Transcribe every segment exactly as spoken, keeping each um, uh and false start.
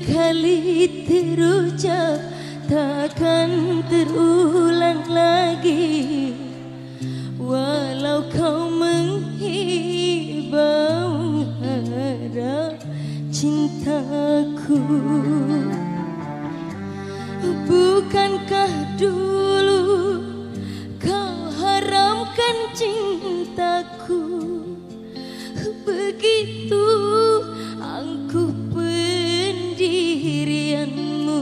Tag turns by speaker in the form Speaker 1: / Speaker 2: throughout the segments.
Speaker 1: sekali terucap takkan terulang lagi, walau kau menghibau harap cintaku. Bukankah dulu kau haramkan cintaku, begitu angkuh pendirianmu.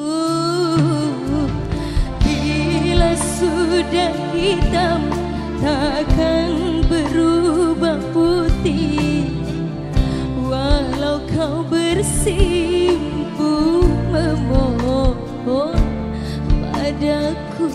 Speaker 1: Bila sudah hitam takkan berubah putih, walau kau bersimpuh memohon padaku.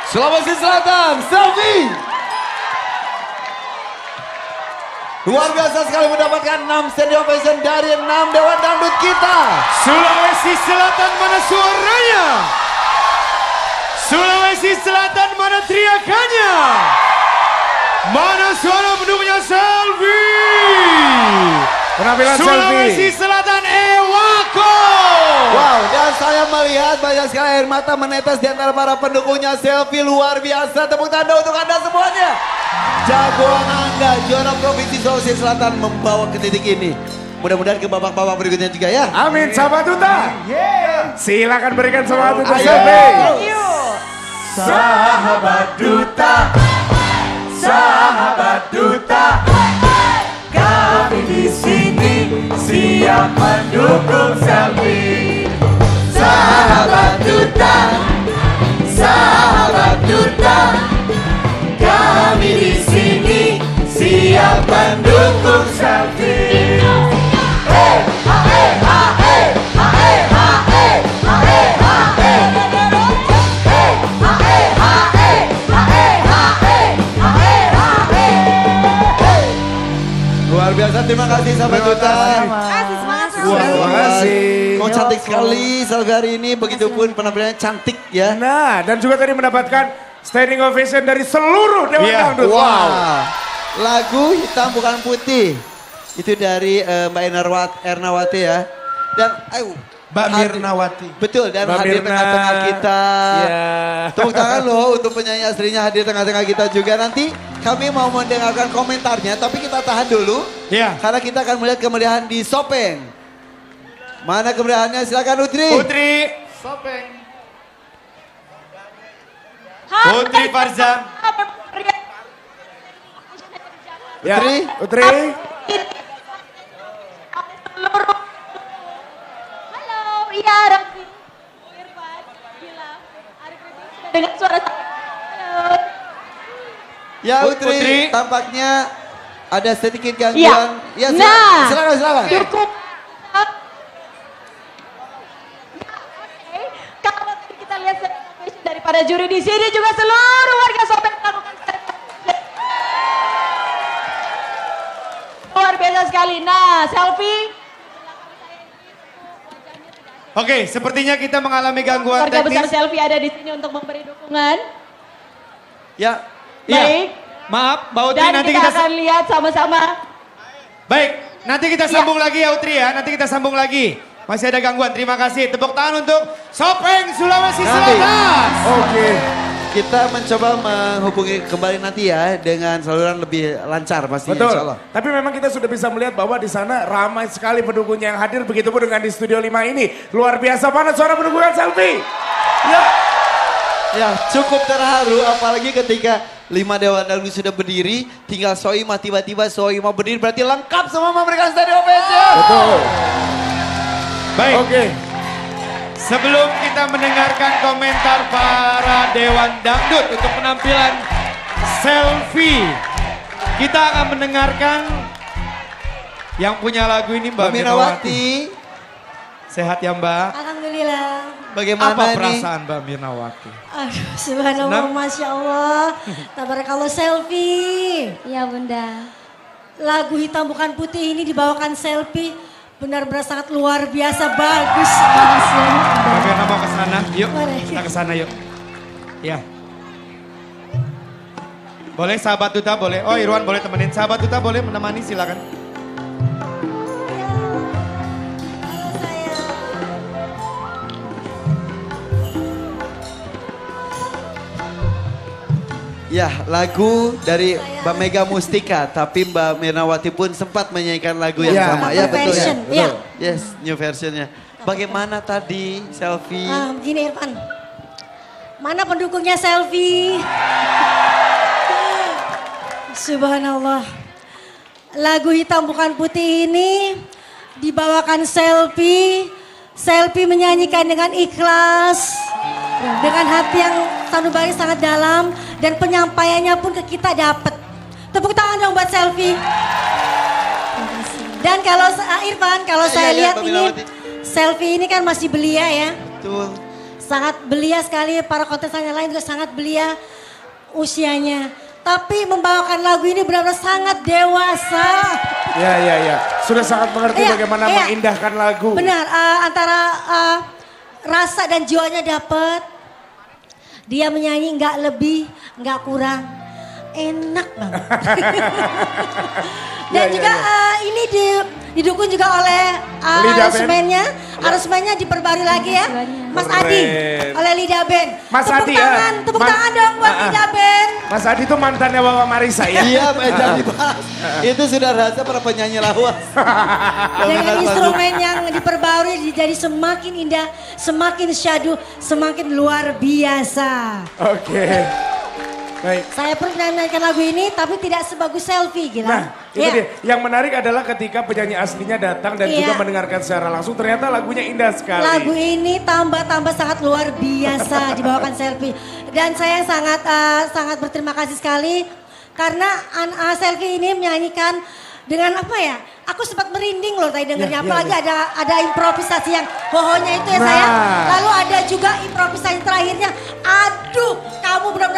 Speaker 2: Sulawesi Selatan, Selfie. Luar biasa sekali mendapatkan enam standing ovation dari enam Dewan Dangdut kita.
Speaker 3: Sulawesi Selatan mana suaranya? Sulawesi Selatan mana teriakannya? Mana suara pendukungnya Selfie? Penampilan Sulawesi Selatan Ewako.
Speaker 2: Wow, dan saya melihat banyak sekali air mata menetes di antara para pendukungnya Selfie. Luar biasa, tepuk tangan untuk Anda semuanya. Jagoan Angga, juara Provinsi Sulawesi Selatan membawa ke titik ini. Mudah-mudahan ke babak-babak berikutnya juga ya.
Speaker 3: Amin, sahabat duta. Yeah. Silakan berikan sahabat duta.
Speaker 2: Ayo.
Speaker 3: Sahabat duta, sahabat duta, kami di sini siap mendukung Selfie. Sahabat duta, sahabat duta, kami di sini siap mendukung Selfie. Hey, hey, hey, hey, hey, hey, hey.
Speaker 2: Luar biasa, terima kasih sahabat duta.
Speaker 4: Terima kasih, semangat
Speaker 2: Wah, terima kasih. Kok
Speaker 3: Ya
Speaker 2: cantik
Speaker 3: Allah.
Speaker 2: sekali Selfie hari ini, begitupun penampilannya cantik ya.
Speaker 3: Nah, dan juga tadi mendapatkan standing ovation dari seluruh Dewan
Speaker 2: Iya.
Speaker 3: Dangdut.
Speaker 2: Wow. Lagu Hitam Bukan Putih. Itu dari eh, Mbak Ernawat, Ernawati ya. Dan ayo.
Speaker 5: Mbak
Speaker 2: hadir-
Speaker 5: Mirnawati.
Speaker 2: Betul, dan
Speaker 3: Mbak
Speaker 2: hadir
Speaker 3: Mirna.
Speaker 2: tengah-tengah kita.
Speaker 3: Ya.
Speaker 2: Tepuk tangan loh untuk penyanyi aslinya hadir tengah-tengah kita juga. Nanti kami mau mendengarkan komentarnya, tapi kita tahan dulu.
Speaker 3: Ya.
Speaker 2: Karena kita akan melihat kemeriahan di Sopeng. Mana kemeriahannya? Silakan Utri.
Speaker 3: Putri.
Speaker 5: Sopeng.
Speaker 3: Putri Farzan. Ya.
Speaker 2: Putri.
Speaker 3: Putri.
Speaker 4: Halo, iya Raffi, Irfan, Gilang, Arif Rudi, sudah dengar suara saya? Halo.
Speaker 2: Ya
Speaker 3: Put-
Speaker 2: Utri,
Speaker 3: Putri.
Speaker 2: tampaknya ada sedikit
Speaker 4: Iya.
Speaker 2: gangguan. Ya, silakan,
Speaker 4: Nah.
Speaker 2: silakan, silakan.
Speaker 4: Cukup. Nah, oke. Kalau kita lihat celebration dari para juri di sini juga seluruh warga Sopeng melakukan celebration. Luar biasa sekali. Nah, Selfie.
Speaker 3: Oke, sepertinya kita mengalami gangguan
Speaker 4: Warga besar
Speaker 3: teknis.
Speaker 4: Selfie ada di sini untuk memberi dukungan.
Speaker 2: Ya,
Speaker 3: Iya.
Speaker 4: Baik.
Speaker 3: Maaf, Mbak Utri,
Speaker 4: Dan
Speaker 3: nanti
Speaker 4: kita,
Speaker 3: kita,
Speaker 4: akan lihat sama-sama.
Speaker 3: baik, nanti kita sambung lagi ya Utri ya, nanti kita sambung lagi. Masih ada gangguan, terima kasih. Tepuk tangan untuk Sopeng Sulawesi
Speaker 2: Nanti.
Speaker 3: Selatan.
Speaker 2: Oke. Kita mencoba menghubungi kembali nanti ya dengan saluran lebih lancar pastinya
Speaker 3: Betul.
Speaker 2: insya Allah.
Speaker 3: Tapi memang kita sudah bisa melihat bahwa di sana ramai sekali pendukungnya yang hadir, begitu pun dengan di Studio lima ini. Luar biasa, mana suara pendukungan Selfie? Ya.
Speaker 2: Ya cukup terharu apalagi ketika lima Dewan Dangdut sudah berdiri, tinggal Soimah tiba-tiba Soimah berdiri berarti lengkap semua memberikan standing ovation.
Speaker 3: Betul. Baik.
Speaker 2: Oke.
Speaker 3: Sebelum kita mendengarkan komentar para Dewan Dangdut untuk penampilan Selfie, kita akan mendengarkan yang punya lagu ini Mbak
Speaker 2: Mbak
Speaker 3: Mirnawati.
Speaker 2: Mirnawati,
Speaker 3: Sehat ya Mbak?
Speaker 6: Alhamdulillah.
Speaker 2: bagaimana
Speaker 3: Apa
Speaker 2: nih?
Speaker 3: perasaan Mbak Mirnawati?
Speaker 6: Aduh, subhanallah,
Speaker 3: Senang?
Speaker 6: masya Allah. Tabarakallah Selfie.
Speaker 4: Iya Bunda.
Speaker 6: Lagu Hitam Bukan Putih ini dibawakan Selfie. Benar-benar sangat luar biasa, bagus.
Speaker 3: Mbak Mirna mau ke sana? Yuk,
Speaker 6: Boleh.
Speaker 3: kita ke sana yuk. Ya. Boleh sahabat duta boleh. Oh Irwan boleh temenin. Sahabat duta boleh menemani silakan.
Speaker 2: Ya lagu dari Mbak Mega Mustika, tapi Mbak Mirnawati pun sempat menyanyikan lagu yang
Speaker 3: Ya.
Speaker 2: sama. Ya
Speaker 6: Cover
Speaker 2: betul ya.
Speaker 6: version,
Speaker 2: Betul.
Speaker 6: ya.
Speaker 2: Yes, new versionnya. Bagaimana tadi Selfie?
Speaker 6: Ah, begini Irfan. Mana pendukungnya Selfie? Subhanallah. Lagu Hitam Bukan Putih ini dibawakan Selfie. Selfie menyanyikan dengan ikhlas. Dengan hati yang sanubari sangat dalam. Dan penyampaiannya pun ke kita dapat. Tepuk tangan dong buat Selfie. Dan kalau ah, Irfan, kalau
Speaker 2: Ya,
Speaker 6: saya
Speaker 2: ya, ya,
Speaker 6: lihat
Speaker 2: Mbak
Speaker 6: ini
Speaker 2: Mirnawati.
Speaker 6: Selfie ini kan masih belia ya.
Speaker 2: Betul.
Speaker 6: sangat belia sekali, para kontesan yang lain juga sangat belia usianya. Tapi membawakan lagu ini benar-benar sangat dewasa.
Speaker 3: Ya, ya, ya. Sudah sangat mengerti
Speaker 6: Iya,
Speaker 3: bagaimana
Speaker 6: iya.
Speaker 3: mengindahkan lagu.
Speaker 6: Benar, uh, antara uh, rasa dan jiwanya dapat. Dia menyanyi nggak lebih, nggak kurang. Enak banget. Dan
Speaker 3: Ya,
Speaker 6: juga
Speaker 3: ya, ya.
Speaker 6: Uh, ini di, didukung juga oleh uh,
Speaker 3: Lida
Speaker 6: aransemennya. Aransemennya diperbarui lagi ya. Mas
Speaker 3: Keren.
Speaker 6: Adi oleh Lida Band.
Speaker 3: Mas
Speaker 6: tepuk
Speaker 3: Adi ya.
Speaker 6: tangan, tepuk
Speaker 3: Mas-
Speaker 6: tangan dong buat
Speaker 3: Ah, ah.
Speaker 6: Lida Band.
Speaker 3: Mas Adi itu mantannya Wawa Marisa ya?
Speaker 2: Iya, eh, jangan dibahas. Itu sudah rahasia para penyanyi lawas.
Speaker 6: Dengan instrumen yang diperbarui jadi semakin indah, semakin syahdu, semakin luar biasa.
Speaker 3: Oke. Baik.
Speaker 6: Saya pernah menyanyikan lagu ini tapi tidak sebagus selfie gila.
Speaker 3: Nah, itu
Speaker 6: Ya.
Speaker 3: dia. Yang menarik adalah ketika penyanyi aslinya datang dan
Speaker 6: Iya.
Speaker 3: juga mendengarkan secara langsung, ternyata lagunya indah sekali.
Speaker 6: Lagu ini tambah-tambah sangat luar biasa dibawakan selfie. Dan saya sangat uh, sangat berterima kasih sekali karena uh, selfie ini menyanyikan dengan apa ya? Aku sempat merinding loh tadi dengernya.
Speaker 3: Ya, ya,
Speaker 6: Apalagi
Speaker 3: ya.
Speaker 6: ada ada improvisasi yang hohonya itu ya
Speaker 3: Nah.
Speaker 6: saya. Lalu ada juga improvisasi terakhirnya. Aduh, kamu benar-benar